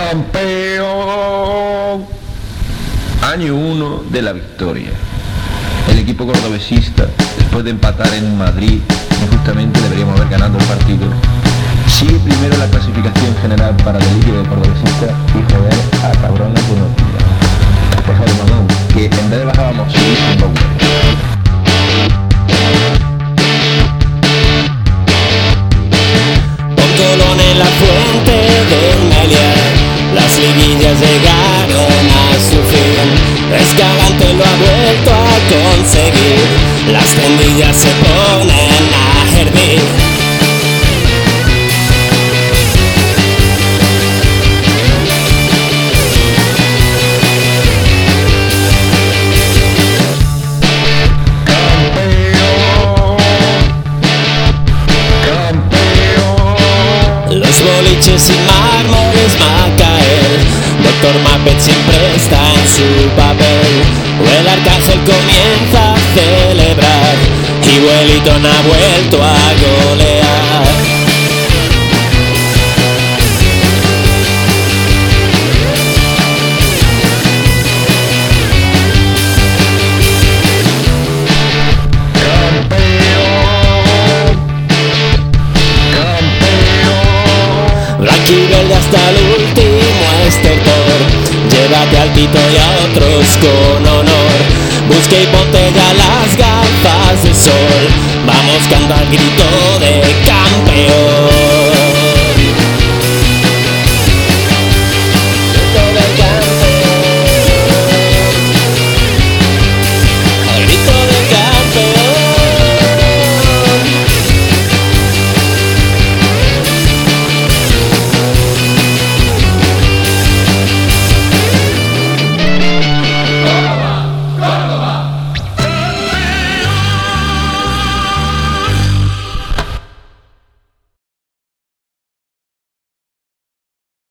Campeón. Año 1 de la victoria. El equipo cordobesista, después de empatar en Madrid, injustamente deberíamos haber ganado el partido, sigue primero la clasificación general para el equipo de cordobesista y joder a cabrones por unos días. Por favor, mamón, que en vez de bajábamos un poco. Colón en la fuente del Meliá, las liguillas llegaron a su fin. Escalante lo ha vuelto a conseguir, las tendillas se ponen a hervir. Los boliches y mármoles Macael, Doctor Muppet siempre está en su papel. O el arcángel comienza a celebrar y Wellington ha vuelto a golear. Blanquiverde hasta el último estertor, llévate al Tito y a otros con honor. Busca y ponte ya las gafas de sol, vamos cantando al grito de campeón.